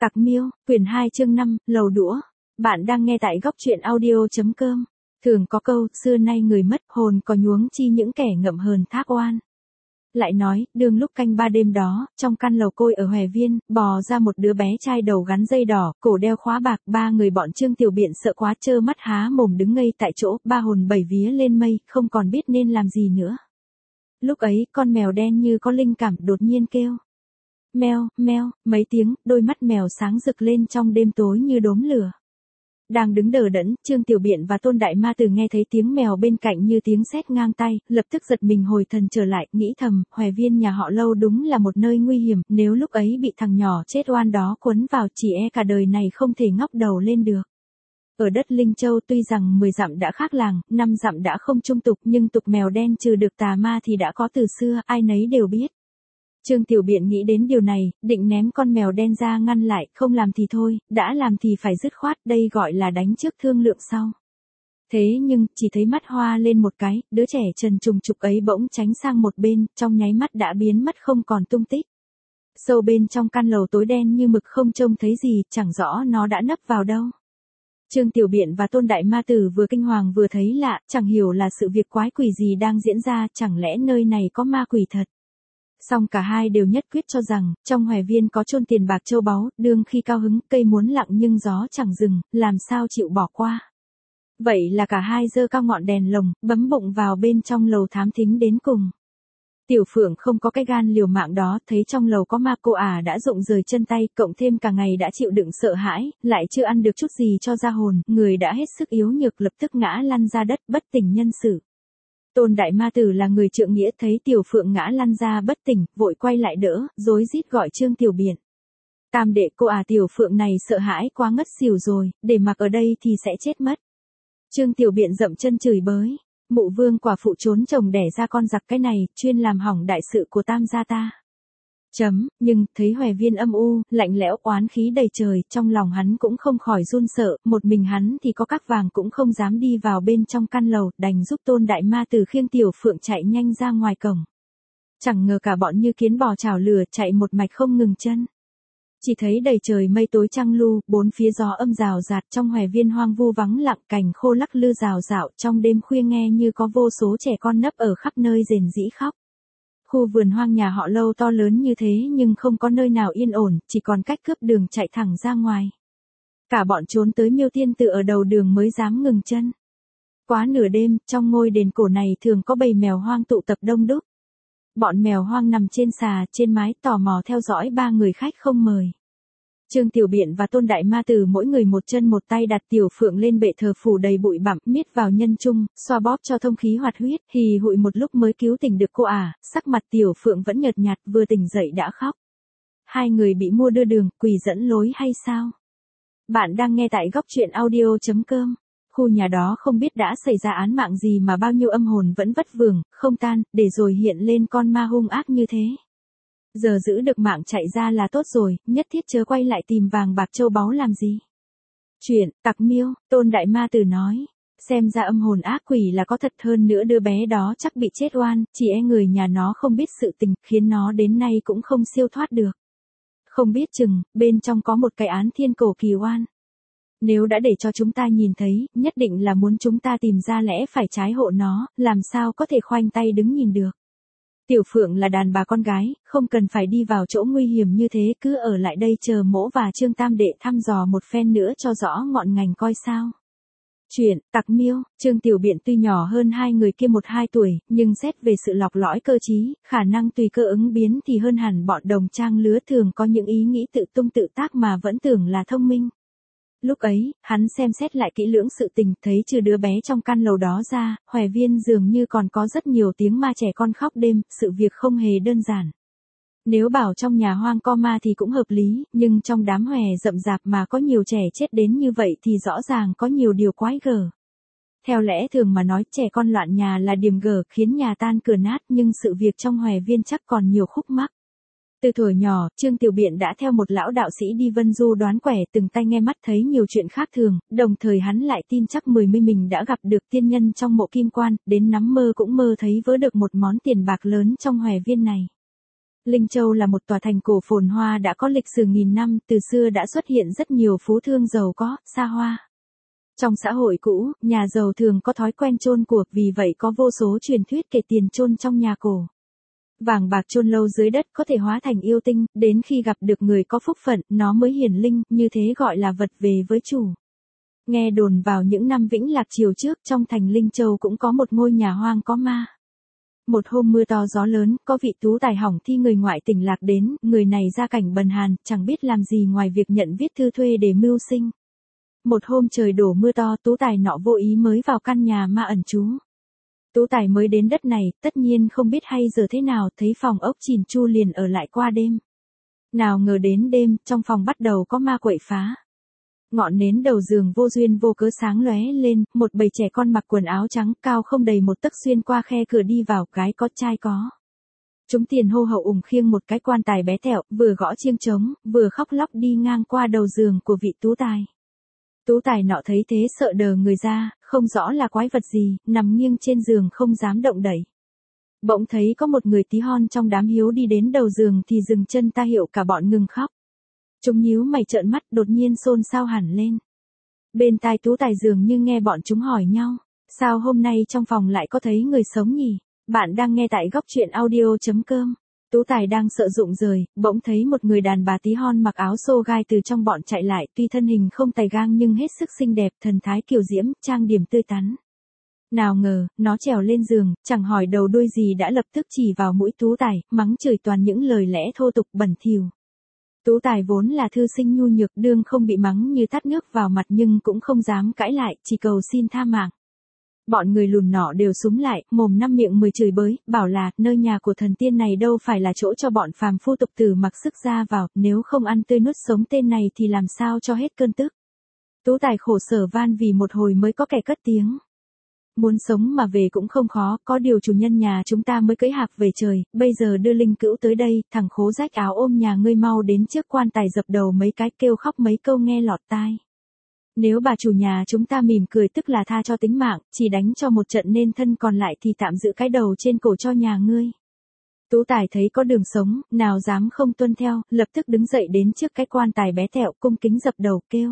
Tặc Miêu, quyển 2 chương 5, lầu đũa. Bạn đang nghe tại góc truyện audio.com. Thường có câu, xưa nay người mất hồn có nhuốm chi những kẻ ngậm hờn thác oan. Lại nói, đương lúc canh ba đêm đó, trong căn lầu côi ở Hòe Viên, bò ra một đứa bé trai đầu gắn dây đỏ, cổ đeo khóa bạc, ba người bọn Trương Tiểu Biện sợ quá trơ mắt há mồm đứng ngây tại chỗ, ba hồn bảy vía lên mây, không còn biết nên làm gì nữa. Lúc ấy, con mèo đen như có linh cảm đột nhiên kêu. Meo, meo, mấy tiếng, đôi mắt mèo sáng rực lên trong đêm tối như đốm lửa. Đang đứng đờ đẫn, Trương Tiểu Biện và Tôn Đại Ma Từ nghe thấy tiếng mèo bên cạnh như tiếng sét ngang tay, lập tức giật mình hồi thần trở lại, nghĩ thầm, Hòe Viên nhà họ Lâu đúng là một nơi nguy hiểm, nếu lúc ấy bị thằng nhỏ chết oan đó quấn vào chỉ e cả đời này không thể ngóc đầu lên được. Ở đất Linh Châu tuy rằng 10 dặm đã khác làng, 5 dặm đã không trung tục, nhưng tục mèo đen trừ được tà ma thì đã có từ xưa, ai nấy đều biết. Trương Tiểu Biện nghĩ đến điều này, định ném con mèo đen ra ngăn lại, không làm thì thôi, đã làm thì phải dứt khoát, đây gọi là đánh trước thương lượng sau. Thế nhưng, chỉ thấy mắt hoa lên một cái, đứa trẻ trần trùng trục ấy bỗng tránh sang một bên, trong nháy mắt đã biến mất không còn tung tích. Sâu bên trong căn lầu tối đen như mực không trông thấy gì, chẳng rõ nó đã nấp vào đâu. Trương Tiểu Biện và Tôn Đại Ma Tử vừa kinh hoàng vừa thấy lạ, chẳng hiểu là sự việc quái quỷ gì đang diễn ra, chẳng lẽ nơi này có ma quỷ thật. Song cả hai đều nhất quyết cho rằng, trong Hòe Viên có chôn tiền bạc châu báu, đương khi cao hứng, cây muốn lặng nhưng gió chẳng dừng, làm sao chịu bỏ qua. Vậy là cả hai giơ cao ngọn đèn lồng, bấm bụng vào bên trong lầu thám thính đến cùng. Tiểu Phượng không có cái gan liều mạng đó, thấy trong lầu có ma cô đã rụng rời chân tay, cộng thêm cả ngày đã chịu đựng sợ hãi, lại chưa ăn được chút gì cho ra hồn, người đã hết sức yếu nhược lập tức ngã lăn ra đất bất tỉnh nhân sự. Tôn Đại Ma Tử là người trượng nghĩa thấy Tiểu Phượng ngã lăn ra bất tỉnh, vội quay lại đỡ, rối rít gọi Trương Tiểu Biện. Tam đệ cô Tiểu Phượng này sợ hãi quá ngất xỉu rồi, để mặc ở đây thì sẽ chết mất. Trương Tiểu Biện dậm chân chửi bới, mụ vương quả phụ trốn chồng đẻ ra con giặc cái này, chuyên làm hỏng đại sự của Tam gia ta. Nhưng, thấy Hòe Viên âm u, lạnh lẽo oán khí đầy trời, trong lòng hắn cũng không khỏi run sợ, một mình hắn thì có các vàng cũng không dám đi vào bên trong căn lầu, đành giúp Tôn Đại Ma Từ khiêng Tiểu Phượng chạy nhanh ra ngoài cổng. Chẳng ngờ cả bọn như kiến bò chảo lửa chạy một mạch không ngừng chân. Chỉ thấy đầy trời mây tối trăng lu, bốn phía gió âm rào rạt trong Hòe Viên hoang vu vắng lặng cành khô lắc lư rào rạo trong đêm khuya nghe như có vô số trẻ con nấp ở khắp nơi rền rĩ khóc. Khu vườn hoang nhà họ Lâu to lớn như thế nhưng không có nơi nào yên ổn, chỉ còn cách cướp đường chạy thẳng ra ngoài. Cả bọn trốn tới Miêu Tiên Tự ở đầu đường mới dám ngừng chân. Quá nửa đêm, trong ngôi đền cổ này thường có bầy mèo hoang tụ tập đông đúc. Bọn mèo hoang nằm trên xà, trên mái tò mò theo dõi ba người khách không mời. Trương Tiểu Biện và Tôn Đại Ma Tử mỗi người một chân một tay đặt Tiểu Phượng lên bệ thờ phủ đầy bụi bặm, miết vào nhân trung, xoa bóp cho thông khí hoạt huyết, hì hụi một lúc mới cứu tỉnh được cô sắc mặt Tiểu Phượng vẫn nhợt nhạt, vừa tỉnh dậy đã khóc. Hai người bị mua đưa đường, quỷ dẫn lối hay sao? Bạn đang nghe tại góc truyện audio.com. Khu nhà đó không biết đã xảy ra án mạng gì mà bao nhiêu âm hồn vẫn vất vưởng, không tan, để rồi hiện lên con ma hung ác như thế. Giờ giữ được mạng chạy ra là tốt rồi, nhất thiết chớ quay lại tìm vàng bạc châu báu làm gì. Chuyện, Tặc Miêu, Tôn Đại Ma Tử nói, xem ra âm hồn ác quỷ là có thật, hơn nữa đứa bé đó chắc bị chết oan, chỉ e người nhà nó không biết sự tình, khiến nó đến nay cũng không siêu thoát được. Không biết chừng, bên trong có một cái án thiên cổ kỳ oan. Nếu đã để cho chúng ta nhìn thấy, nhất định là muốn chúng ta tìm ra lẽ phải trái hộ nó, làm sao có thể khoanh tay đứng nhìn được. Tiểu Phượng là đàn bà con gái, không cần phải đi vào chỗ nguy hiểm như thế, cứ ở lại đây chờ mỗ và Trương Tam đệ thăm dò một phen nữa cho rõ ngọn ngành coi sao. Chuyện, Tặc Miêu, Trương Tiểu Biện tuy nhỏ hơn hai người kia 1-2 tuổi, nhưng xét về sự lọc lõi cơ trí, khả năng tùy cơ ứng biến thì hơn hẳn bọn đồng trang lứa thường có những ý nghĩ tự tung tự tác mà vẫn tưởng là thông minh. Lúc ấy, hắn xem xét lại kỹ lưỡng sự tình, thấy trừ đứa bé trong căn lầu đó ra, Hòe Viên dường như còn có rất nhiều tiếng ma trẻ con khóc đêm, sự việc không hề đơn giản. Nếu bảo trong nhà hoang co ma thì cũng hợp lý, nhưng trong đám hòe rậm rạp mà có nhiều trẻ chết đến như vậy thì rõ ràng có nhiều điều quái gở. Theo lẽ thường mà nói trẻ con loạn nhà là điểm gở khiến nhà tan cửa nát, nhưng sự việc trong Hòe Viên chắc còn nhiều khúc mắc. Từ thuở nhỏ, Trương Tiểu Biện đã theo một lão đạo sĩ đi vân du đoán quẻ, từng tay nghe mắt thấy nhiều chuyện khác thường, đồng thời hắn lại tin chắc mình đã gặp được tiên nhân trong mộ Kim Quan, đến nắm mơ cũng mơ thấy vỡ được một món tiền bạc lớn trong Hòe Viên này. Linh Châu là một tòa thành cổ phồn hoa đã có lịch sử nghìn năm, từ xưa đã xuất hiện rất nhiều phú thương giàu có, xa hoa. Trong xã hội cũ, nhà giàu thường có thói quen chôn của, vì vậy có vô số truyền thuyết kể tiền chôn trong nhà cổ. Vàng bạc chôn lâu dưới đất có thể hóa thành yêu tinh, đến khi gặp được người có phúc phận, nó mới hiển linh, như thế gọi là vật về với chủ. Nghe đồn vào những năm Vĩnh Lạc triều trước, trong thành Linh Châu cũng có một ngôi nhà hoang có ma. Một hôm mưa to gió lớn, có vị tú tài hỏng thi người ngoại tỉnh lạc đến, người này gia cảnh bần hàn, chẳng biết làm gì ngoài việc nhận viết thư thuê để mưu sinh. Một hôm trời đổ mưa to, tú tài nọ vô ý mới vào căn nhà ma ẩn trú. Tú tài mới đến đất này, tất nhiên không biết hay giờ thế nào, thấy phòng ốc chỉn chu liền ở lại qua đêm. Nào ngờ đến đêm, trong phòng bắt đầu có ma quậy phá. Ngọn nến đầu giường vô duyên vô cớ sáng lóe lên, một bầy trẻ con mặc quần áo trắng, cao không đầy một tấc xuyên qua khe cửa đi vào, gái có trai có. Chúng tiền hô hậu ủng khiêng một cái quan tài bé tẹo, vừa gõ chiêng trống, vừa khóc lóc đi ngang qua đầu giường của vị tú tài. Tú tài nọ thấy thế sợ đờ người ra, không rõ là quái vật gì, nằm nghiêng trên giường không dám động đậy. Bỗng thấy có một người tí hon trong đám hiếu đi đến đầu giường thì dừng chân ta hiệu cả bọn ngừng khóc. Chúng nhíu mày trợn mắt đột nhiên xôn xao hẳn lên. Bên tai tú tài dường như nghe bọn chúng hỏi nhau, sao hôm nay trong phòng lại có thấy người sống nhỉ? Bạn đang nghe tại góc truyện audio.com. Tú tài đang sợ rụng rời, bỗng thấy một người đàn bà tí hon mặc áo xô gai từ trong bọn chạy lại, tuy thân hình không tài gang nhưng hết sức xinh đẹp, thần thái kiều diễm, trang điểm tươi tắn. Nào ngờ, nó trèo lên giường, chẳng hỏi đầu đuôi gì đã lập tức chỉ vào mũi tú tài, mắng chửi toàn những lời lẽ thô tục bẩn thỉu. Tú tài vốn là thư sinh nhu nhược, đương không bị mắng như tát nước vào mặt nhưng cũng không dám cãi lại, chỉ cầu xin tha mạng. Bọn người lùn nọ đều súm lại, mồm năm miệng mười chửi bới, bảo là nơi nhà của thần tiên này đâu phải là chỗ cho bọn phàm phu tục tử mặc sức ra vào, nếu không ăn tươi nuốt sống tên này thì làm sao cho hết cơn tức. Tú tài khổ sở van vì một hồi mới có kẻ cất tiếng. Muốn sống mà về cũng không khó, có điều chủ nhân nhà chúng ta mới cưỡi hạc về trời, bây giờ đưa linh cữu tới đây, thằng khố rách áo ôm nhà ngươi mau đến trước quan tài dập đầu mấy cái, kêu khóc mấy câu nghe lọt tai. Nếu bà chủ nhà chúng ta mỉm cười tức là tha cho tính mạng, chỉ đánh cho một trận nên thân còn lại thì tạm giữ cái đầu trên cổ cho nhà ngươi. Tú tài thấy có đường sống, nào dám không tuân theo, lập tức đứng dậy đến trước cái quan tài bé tẹo, cung kính dập đầu kêu.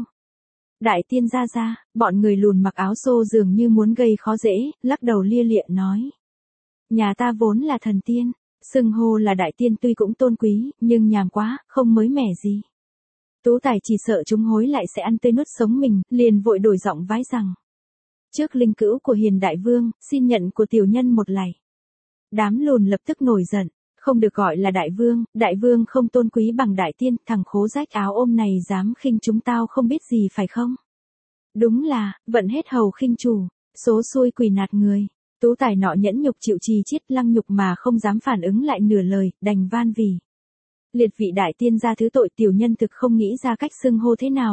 Đại tiên ra, bọn người lùn mặc áo xô dường như muốn gây khó dễ, lắc đầu lia lịa nói. Nhà ta vốn là thần tiên, xưng hô là đại tiên tuy cũng tôn quý, nhưng nhàm quá, không mới mẻ gì. Tú tài chỉ sợ chúng hối lại sẽ ăn tươi nuốt sống mình, liền vội đổi giọng vái rằng. Trước linh cữu của hiền đại vương, xin nhận của tiểu nhân một lạy. Đám lùn lập tức nổi giận, không được gọi là đại vương không tôn quý bằng đại tiên, thằng khố rách áo ôm này dám khinh chúng tao không biết gì phải không? Đúng là, vận hết hầu khinh chủ, số xui quỷ nạt người. Tú tài nọ nhẫn nhục chịu trì chiết lăng nhục mà không dám phản ứng lại nửa lời, đành van vì. Liệt vị đại tiên ra thứ tội, tiểu nhân thực không nghĩ ra cách xưng hô thế nào,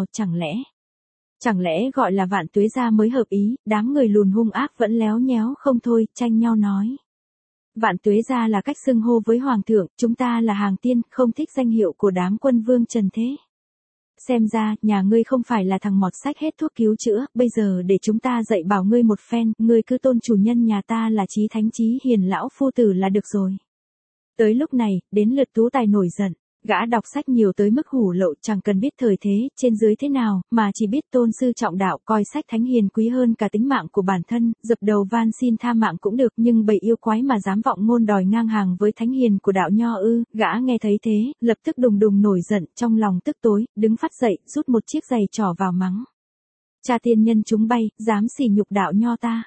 chẳng lẽ gọi là Vạn Tuế gia mới hợp ý. Đám người lùn hung ác vẫn léo nhéo không thôi, tranh nhau nói. Vạn Tuế gia là cách xưng hô với hoàng thượng, chúng ta là hàng tiên, không thích danh hiệu của đám quân vương trần thế. Xem ra, nhà ngươi không phải là thằng mọt sách hết thuốc cứu chữa, bây giờ để chúng ta dạy bảo ngươi một phen, ngươi cứ tôn chủ nhân nhà ta là chí thánh chí hiền lão phu tử là được rồi. Tới lúc này, đến lượt tú tài nổi giận, gã đọc sách nhiều tới mức hủ lậu, chẳng cần biết thời thế, trên dưới thế nào, mà chỉ biết tôn sư trọng đạo, coi sách thánh hiền quý hơn cả tính mạng của bản thân, dập đầu van xin tha mạng cũng được, nhưng bầy yêu quái mà dám vọng ngôn đòi ngang hàng với thánh hiền của đạo nho ư? Gã nghe thấy thế, lập tức đùng đùng nổi giận, trong lòng tức tối, đứng phát dậy, rút một chiếc giày trỏ vào mắng. Cha tiên nhân chúng bay, dám sỉ nhục đạo nho ta.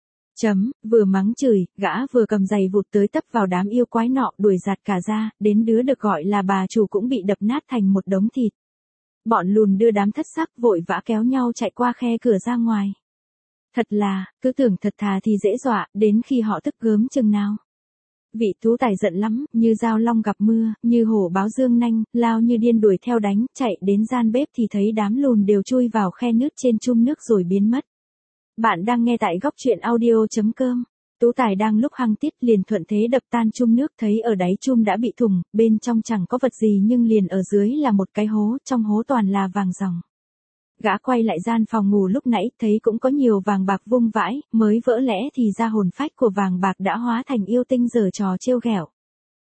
Vừa mắng chửi, gã vừa cầm giày vụt tới tấp vào đám yêu quái nọ, đuổi giạt cả ra, đến đứa được gọi là bà chủ cũng bị đập nát thành một đống thịt. Bọn lùn đưa đám thất sắc vội vã kéo nhau chạy qua khe cửa ra ngoài. Thật là, cứ tưởng thật thà thì dễ dọa, đến khi họ tức gớm chừng nào. Vị tú tài giận lắm, như dao long gặp mưa, như hổ báo dương nanh, lao như điên đuổi theo đánh, chạy đến gian bếp thì thấy đám lùn đều chui vào khe nước trên chum nước rồi biến mất. Bạn đang nghe tại góc truyện audio.com. Tú tài đang lúc hăng tiết liền thuận thế đập tan chum nước, thấy ở đáy chum đã bị thủng, bên trong chẳng có vật gì nhưng liền ở dưới là một cái hố, trong hố toàn là vàng ròng. Gã quay lại gian phòng ngủ lúc nãy, thấy cũng có nhiều vàng bạc vung vãi, mới vỡ lẽ thì ra hồn phách của vàng bạc đã hóa thành yêu tinh giở trò trêu ghẹo.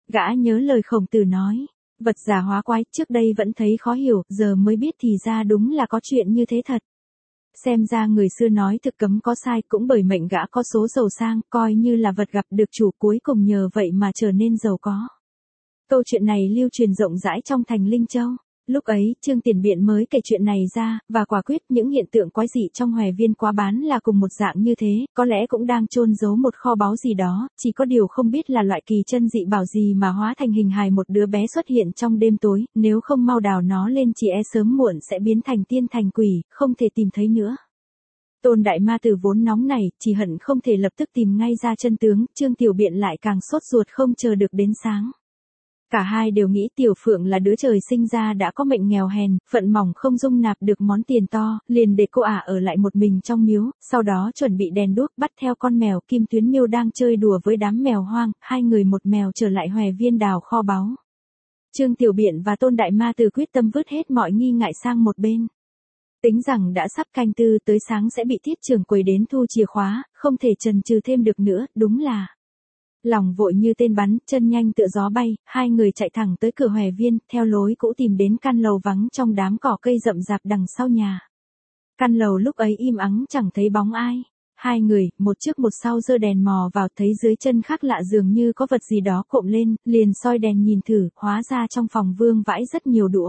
Gã nhớ lời Khổng Tử nói, vật giả hóa quái, trước đây vẫn thấy khó hiểu, giờ mới biết thì ra đúng là có chuyện như thế thật. Xem ra người xưa nói thực cấm có sai, cũng bởi mệnh gã có số giàu sang, coi như là vật gặp được chủ, cuối cùng nhờ vậy mà trở nên giàu có. Câu chuyện này lưu truyền rộng rãi trong thành Linh Châu. Lúc ấy, Trương Tiền Biện mới kể chuyện này ra, và quả quyết những hiện tượng quái dị trong Hòe Viên Quá Bán là cùng một dạng như thế, có lẽ cũng đang chôn giấu một kho báu gì đó, chỉ có điều không biết là loại kỳ chân dị bảo gì mà hóa thành hình hài một đứa bé xuất hiện trong đêm tối, nếu không mau đào nó lên chỉ e sớm muộn sẽ biến thành tiên thành quỷ, không thể tìm thấy nữa. Tôn Đại Ma Tử vốn nóng này, chỉ hận không thể lập tức tìm ngay ra chân tướng, Trương Tiểu Biện lại càng sốt ruột không chờ được đến sáng. Cả hai đều nghĩ Tiểu Phượng là đứa trời sinh ra đã có mệnh nghèo hèn, phận mỏng không dung nạp được món tiền to, liền để cô ả ở lại một mình trong miếu, sau đó chuẩn bị đèn đuốc bắt theo con mèo Kim Tuyến Miêu đang chơi đùa với đám mèo hoang, hai người một mèo trở lại Hòe Viên đào kho báu. Trương Tiểu Biện và Tôn Đại Ma Tử quyết tâm vứt hết mọi nghi ngại sang một bên. Tính rằng đã sắp canh tư tới sáng sẽ bị Thiết trưởng quầy đến thu chìa khóa, không thể chần chừ thêm được nữa, đúng là lòng vội như tên bắn, chân nhanh tựa gió bay, hai người chạy thẳng tới cửa Hòe Viên, theo lối cũ tìm đến căn lầu vắng trong đám cỏ cây rậm rạp đằng sau nhà. Căn lầu lúc ấy im ắng chẳng thấy bóng ai. Hai người, một trước một sau giơ đèn mò vào, thấy dưới chân khác lạ dường như có vật gì đó cộm lên, liền soi đèn nhìn thử, hóa ra trong phòng vương vãi rất nhiều đũa.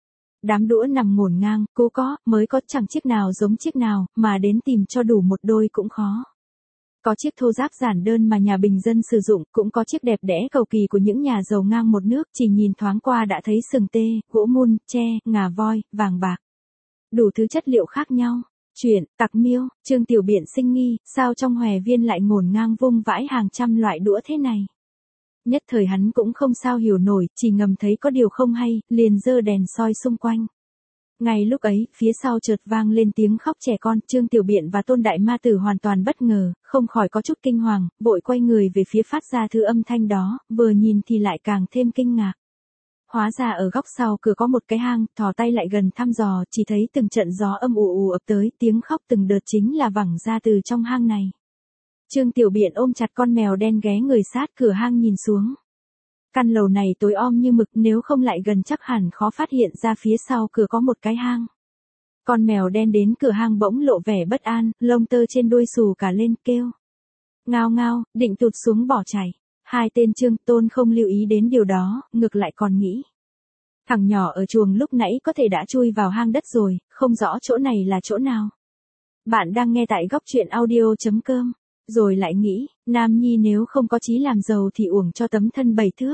Đám đũa nằm ngổn ngang, cố có, mới có, chẳng chiếc nào giống chiếc nào, mà đến tìm cho đủ một đôi cũng khó. Có chiếc thô ráp giản đơn mà nhà bình dân sử dụng, cũng có chiếc đẹp đẽ cầu kỳ của những nhà giàu ngang một nước, chỉ nhìn thoáng qua đã thấy sừng tê, gỗ mun, tre, ngà voi, vàng bạc. Đủ thứ chất liệu khác nhau. Chuyện, tặc miêu, Trương Tiểu Biện sinh nghi, sao trong Hòe Viên lại ngổn ngang vung vãi hàng trăm loại đũa thế này. Nhất thời hắn cũng không sao hiểu nổi, chỉ ngầm thấy có điều không hay, liền giơ đèn soi xung quanh. Ngay lúc ấy, phía sau chợt vang lên tiếng khóc trẻ con, Trương Tiểu Biện và Tôn Đại Ma Tử hoàn toàn bất ngờ, không khỏi có chút kinh hoàng, vội quay người về phía phát ra thứ âm thanh đó, vừa nhìn thì lại càng thêm kinh ngạc. Hóa ra ở góc sau cửa có một cái hang, thò tay lại gần thăm dò, chỉ thấy từng trận gió âm ù ù ập tới, tiếng khóc từng đợt chính là vẳng ra từ trong hang này. Trương Tiểu Biện ôm chặt con mèo đen ghé người sát cửa hang nhìn xuống. Căn lầu này tối om như mực, nếu không lại gần chắc hẳn khó phát hiện ra phía sau cửa có một cái hang. Con mèo đen đến cửa hang bỗng lộ vẻ bất an, lông tơ trên đuôi xù cả lên, kêu ngao ngao, định tụt xuống bỏ chạy. Hai tên Trương Tôn không lưu ý đến điều đó, ngược lại còn nghĩ. Thằng nhỏ ở chuồng lúc nãy có thể đã chui vào hang đất rồi, không rõ chỗ này là chỗ nào. Bạn đang nghe tại góc truyện audio.com. Rồi lại nghĩ, Nam Nhi nếu không có chí làm giàu thì uổng cho tấm thân 7 thước.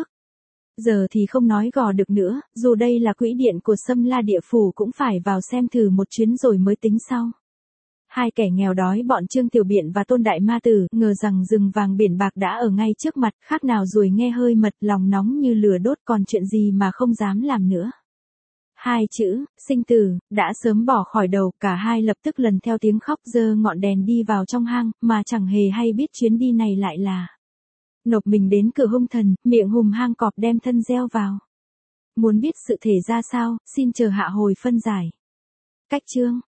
Giờ thì không nói gò được nữa, dù đây là quỹ điện của Sâm La Địa Phủ cũng phải vào xem thử một chuyến rồi mới tính sau. Hai kẻ nghèo đói bọn Trương Tiểu Biện và Tôn Đại Ma Tử, ngờ rằng rừng vàng biển bạc đã ở ngay trước mặt, khác nào ruồi nghe hơi mật, lòng nóng như lửa đốt, còn chuyện gì mà không dám làm nữa. Hai chữ, sinh tử, đã sớm bỏ khỏi đầu, cả hai lập tức lần theo tiếng khóc giơ ngọn đèn đi vào trong hang, mà chẳng hề hay biết chuyến đi này lại là nộp mình đến cửa hung thần, miệng hùm hang cọp đem thân gieo vào. Muốn biết sự thể ra sao, xin chờ hạ hồi phân giải. Cách chương.